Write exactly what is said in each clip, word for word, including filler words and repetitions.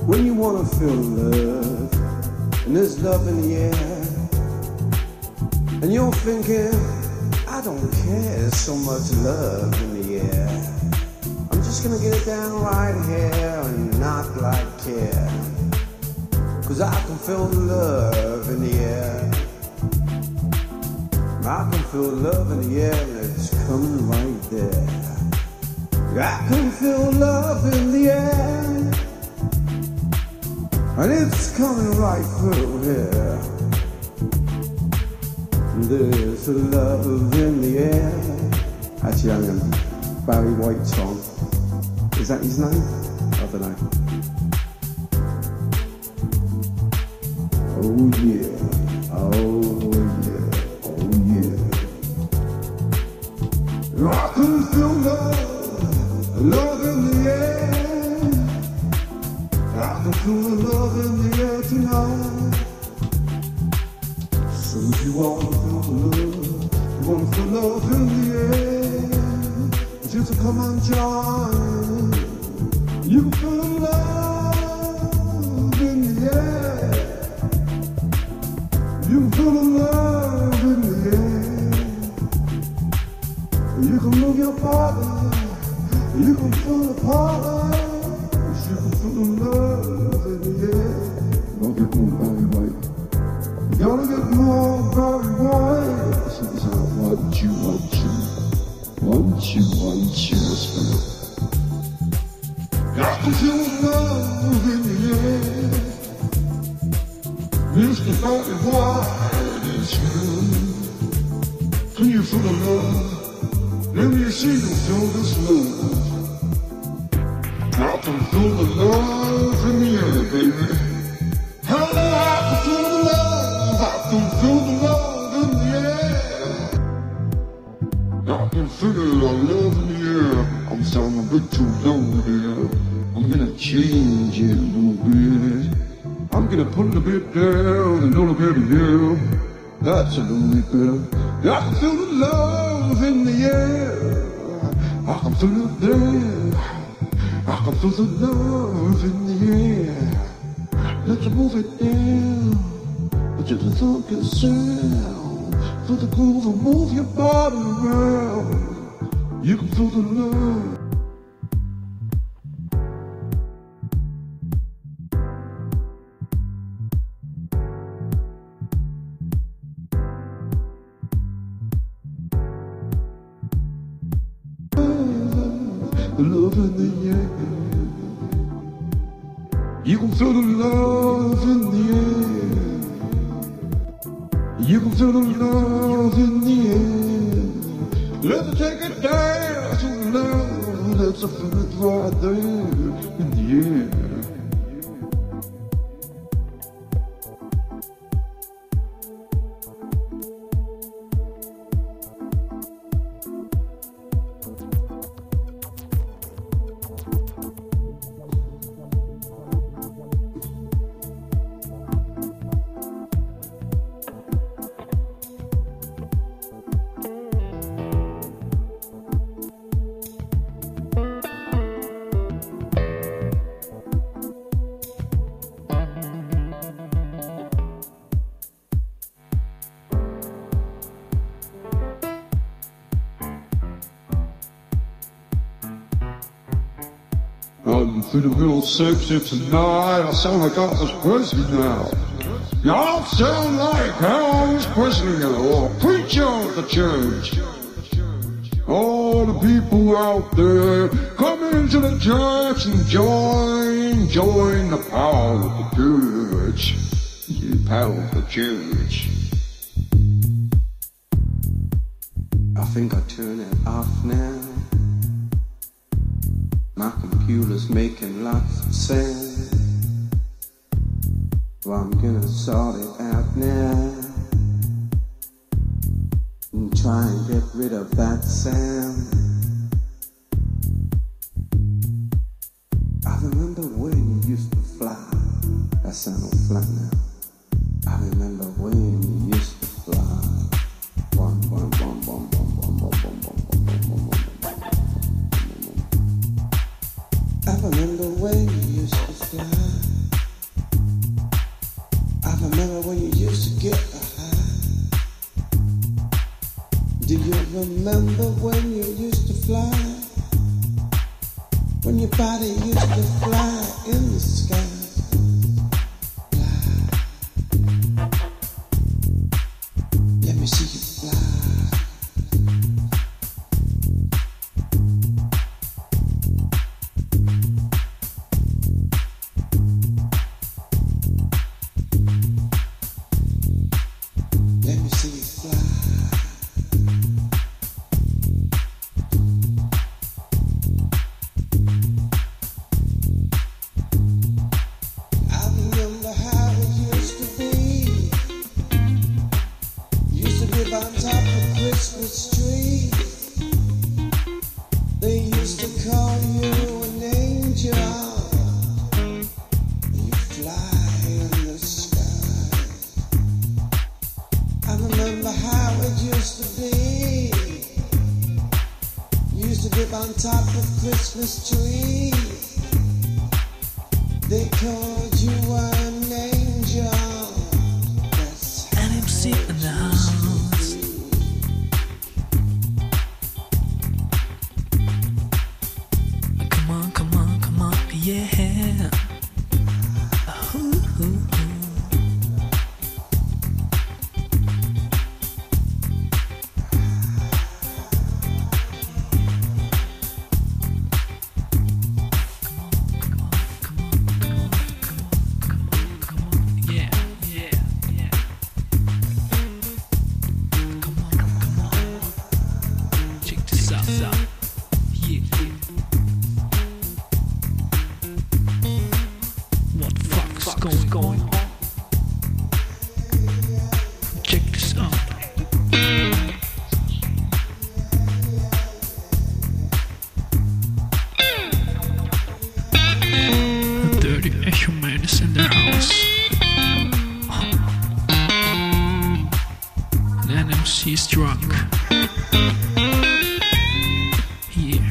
when you wanna feel love, and there's love in the air, and you're thinking, I don't care, there's so much love in the air. I'm just gonna get it down right here and not like care, cause I can feel love in the air. I can feel love in the air and it's coming right there. I can feel love in the air and it's coming right through here. There's a love in the air. Actually, I'm going to Barry White song. Is that his name? I don't know. Oh yeah, oh yeah, oh yeah. I can feel love, love in the air. I can feel the love in the air tonight. So if you wanna feel the love, you wanna feel love in the air, just come and join. You can feel the love in the air. You can feel the love in the air. You can move your body. You can feel the power. You can feel the love in the air. Don't get more Barry White. You gotta get more Barry White. It's not want you, want you, want you, want you, whisper. Got to feel love in the air. Mister Barry White is here. Can you feel the love? Let me see you feel this love. I can feel the love in the air, baby. Hell, I can feel the love. I can feel the love in the air. I can feel the love in the air. I'm sounding a bit too low here. I'm gonna change it a little bit. I'm gonna put it a bit down and a little bit here. That's a little bit better. I can feel the love in the air. I can feel it there. I can feel the love in the air. Let's move it down to the funky sound. Feel the groove and move your body around. You can feel the love. The love in the air. You can feel the love in the air. You can feel the love in the air. Let's take it down to the love. Let's feel it right there in the air. I'm feeling real sexy tonight. I sound like Elvis Presley now. Y'all sound like Elvis Presley or a preacher of the church. All the people out there, come into the church and join, join the power of the church. The power of the church. I think I turn it off now. My computer's making lots of sound. Well, I'm gonna sort it out now and try and get rid of that sound. I remember when you used to fly. That sound all flat now. I remember when you used to fly. One, one, one, one, one, one, one, one, one, one, one, one. I remember when you used to fly. remember when you used to get a high? Do you remember when you used to fly? When your body used to fly in the sky? Fly. Let me see you fly. On top of Christmas tree, they called you an angel. That's an M C in the house. Come on, come on, come on, yeah. Ooh, ooh, ooh. Going, going on. Check this out. The dirty Echo Man is in the house. And N M C is drunk. Here.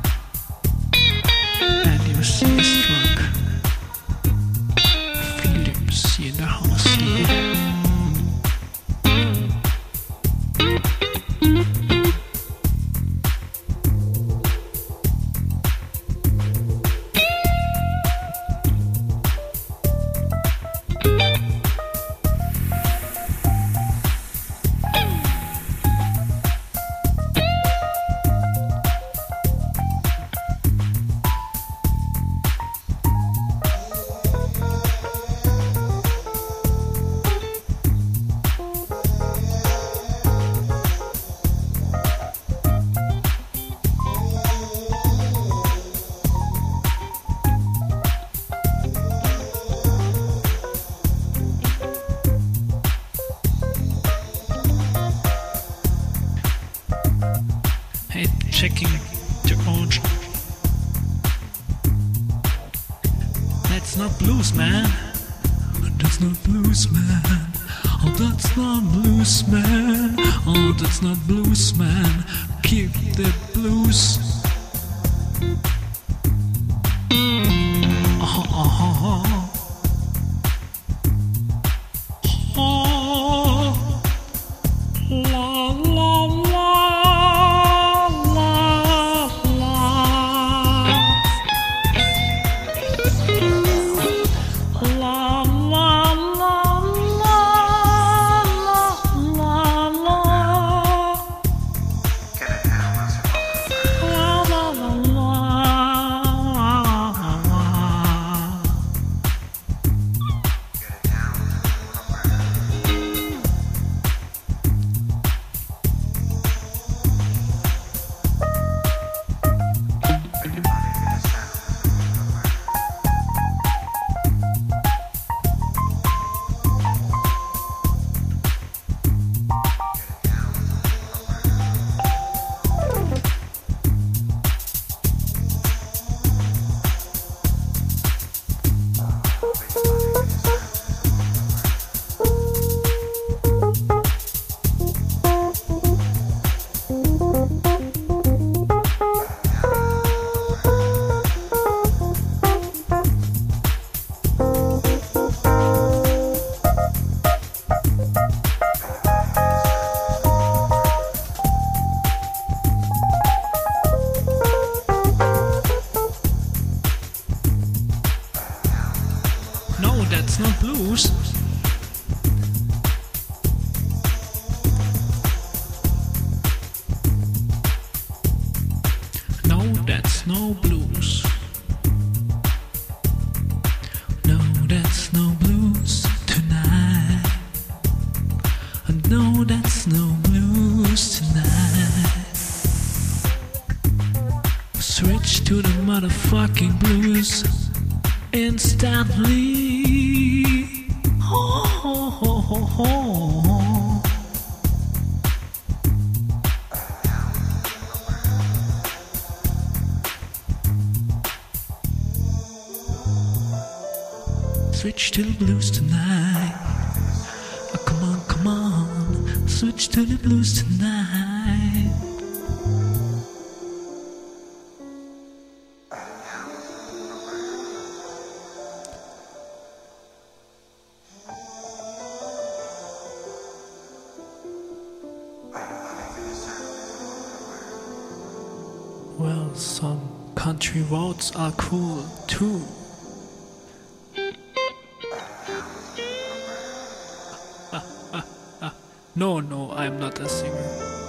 N M C is drunk. In the house, yeah. Hey, checking the orange. That's not blues, man. That's not blues, man. Oh, that's not blues, man. Oh, that's not blues, man. Keep the blues. Oh, oh, oh, oh. Oh, la, la, la. Wow. that's not blues. No, that's no blues. No, that's no blues tonight. No, that's no blues tonight. Switch to the motherfucking blues instantly. Ho, ho, ho, ho, ho. Switch to the blues tonight. Oh, come on, come on. Switch to the blues tonight. Well, some country roads are cool too. No, no, I'm not a singer.